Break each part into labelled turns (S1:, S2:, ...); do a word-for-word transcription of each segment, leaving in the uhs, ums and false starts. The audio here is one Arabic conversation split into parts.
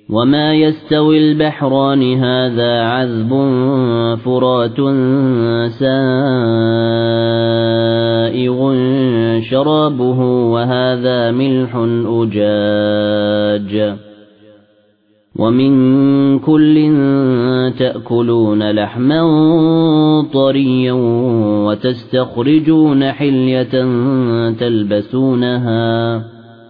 S1: وما يستوي البحران هذا عذب فرات سائغ شرابه وهذا ملح أجاج ومن كل تأكلون لحما طريا وتستخرجون حلية تلبسونها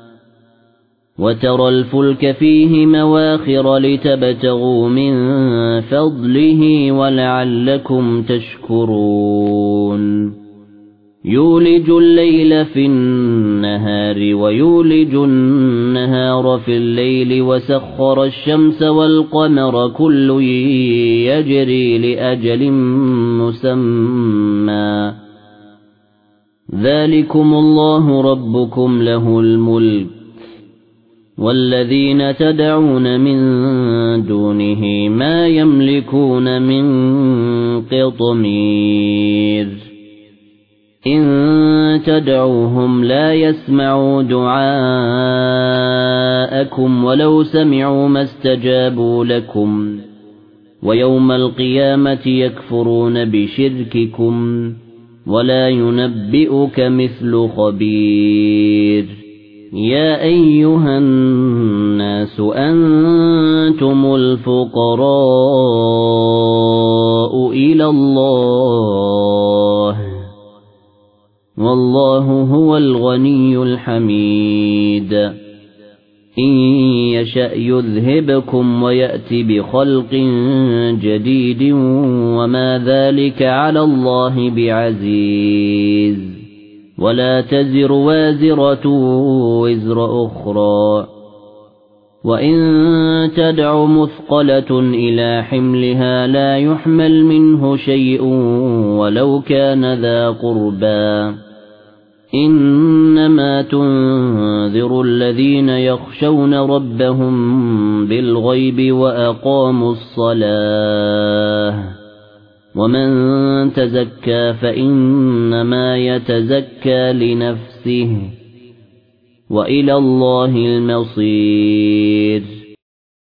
S1: وترى الفلك فيه مواخر لتبتغوا من فضله ولعلكم تشكرون يولج الليل في النهار ويولج النهار في الليل وسخر الشمس والقمر كل يجري لأجل مسمى ذلكم الله ربكم له الملك والذين تدعون من دونه ما يملكون من قطمير إن تدعوهم لا يسمعوا دعاءكم ولو سمعوا ما استجابوا لكم ويوم القيامة يكفرون بشرككم ولا ينبئك مثل خبير يا أيها الناس أنتم الفقراء إلى الله والله هو الغني الحميد إن يشأ يذهبكم ويأتي بخلق جديد وما ذلك على الله بعزيز ولا تزر وازرة وزر أخرى وإن تدع مثقلة إلى حملها لا يحمل منه شيء ولو كان ذا قربى إنما تنذر الذين يخشون ربهم بالغيب وأقاموا الصلاة ومن تزكى فإنما يتزكى لنفسه وإلى الله المصير